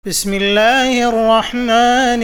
بسم الله الرحمن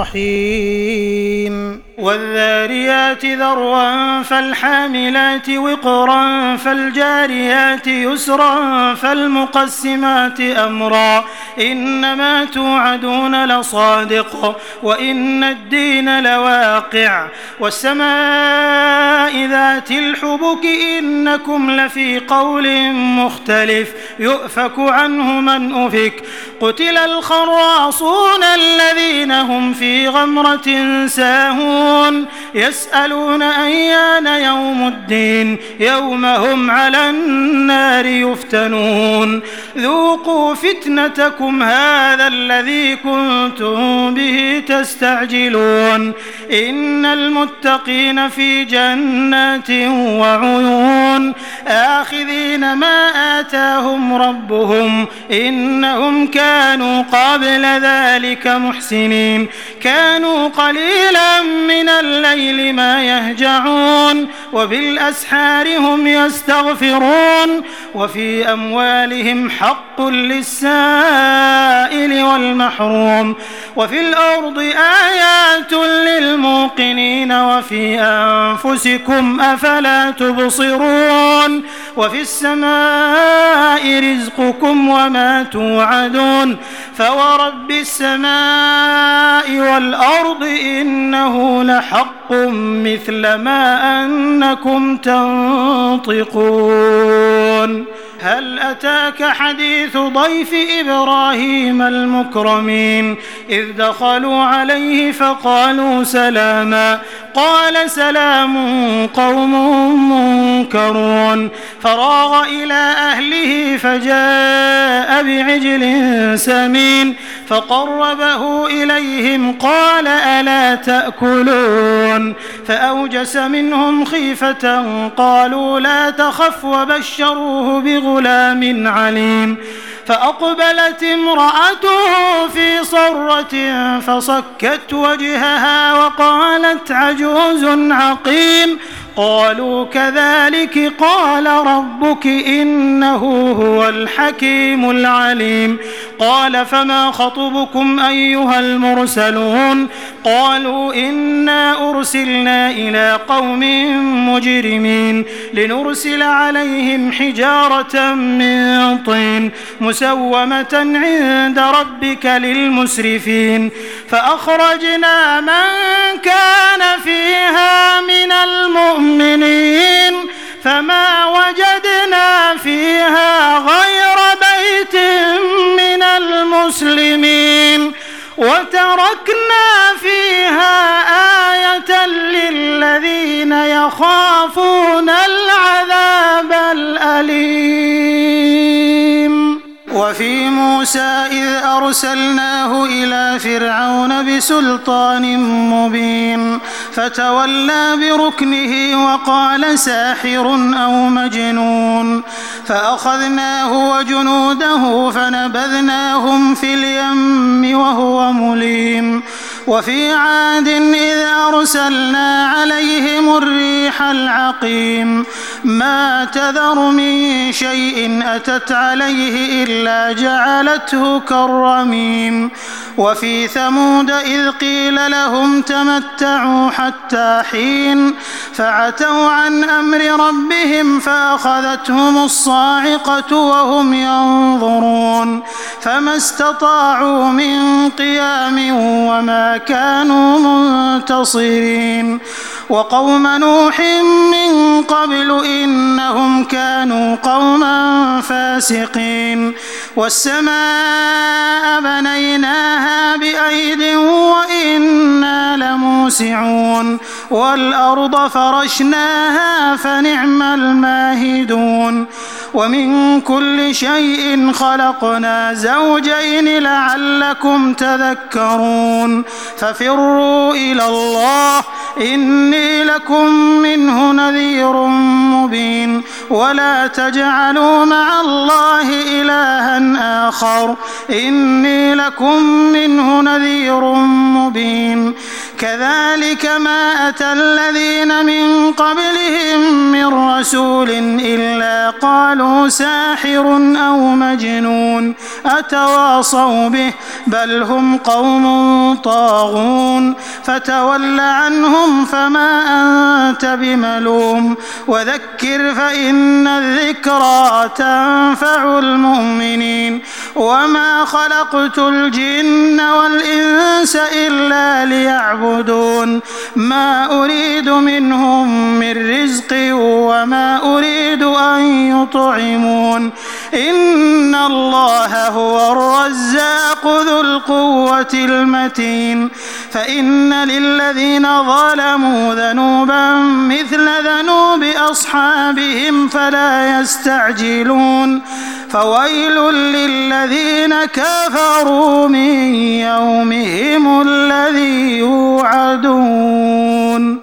الرحيم والذاريات ذروا فالحاملات وقرا فالجاريات يسرا فالمقسمات أمرا إنما توعدون لصادق وإن الدين لواقع والسماء ذات الحبك إنكم لفي قول مختلف يؤفك عنه من أفك قتل الخراصون الذين هم في غمرة ساهون يسألون أيان يوم الدين يوم هم على النار يفتنون ذوقوا فتنتكم هذا الذي كنتم به تستعجلون إن المتقين في جنات وعيون آخذين ما آتاهم ربهم إنهم كانوا قبل ذلك محسنين كانوا قليلا من الليل ما يهجعون وبالأسحار هم يستغفرون وفي أموالهم حق للسائل والمحروم وفي الأرض آيات للموقنين وفي أنفسكم أفلا تبصرون وفي السماء رزقكم وما توعدون فورب السماء والأرض إنه لحق مثل ما أنكم تنطقون هل أتاك حديث ضيف إبراهيم المكرمين إذ دخلوا عليه فقالوا سلاما قال سلام قوم منكرون فراغ إلى أهله فجاء بعجل سمين فقربه إليهم قال ألا تأكلون فأوجس منهم خيفة قالوا لا تخف وبشروه بغلام عليم فأقبلت امرأته في صرة فصكت وجهها وقالت عجوز عقيم قالوا كذلك قال ربك إنه هو الحكيم العليم قال فما خطبكم أيها المرسلون قالوا إنا أرسلنا إلى قوم مجرمين لنرسل عليهم حجارة من طين مسومة عند ربك للمسرفين فأخرجنا من كان فيها من المؤمنين فما وجدنا فيها غير بيت من المسلمين وتركنا فيها آية للذين يخافون العذاب الأليم وفي موسى إذ أرسلناه إلى فرعون بسلطان مبين فتولى بركنه وقال ساحر أو مجنون فأخذناه وجنوده فنبذناهم في اليم وهو مليم وفي عاد إذ أرسلنا عليهم الريح العقيم ما تذر من شيء أتت عليه إلا جعلته كالرميم وفي ثمود إذ قيل لهم تمتعوا حتى حين فعتوا عن أمر ربهم فأخذتهم الصاعقة وهم ينظرون فما استطاعوا من قيام وما كانوا منتصرين وقوم نوح من قبل إنهم كانوا قوما فاسقين والسماء بنيناها بأيد وإنا لموسعون والأرض فرشناها فنعم الماهدون ومن كل شيء خلقنا زوجين لعلكم تذكرون ففروا إلى الله إني لكم منه نذير مبين ولا تجعلوا مع الله إلها آخر إني لكم منه نذير مبين كذلك ما أتى الذين من قبلهم من رسول إلا قالوا ساحر أو مجنون أتواصوا به بل هم قوم طاغون فتول عنهم فما أنت بملوم وذكر فإن الذكرى تنفع المؤمنين وما خلقت الجن والإنس إلا ليعبدون ما أريد منهم من رزق وما أريد أن يطعمون إن الله هو الرزاق ذو القوة المتين فإن للذين ظلموا ذنوبا مثل ذنوب أصحابهم فلا يستعجلون فويل للذين كفروا من يومهم الذي يوعدون.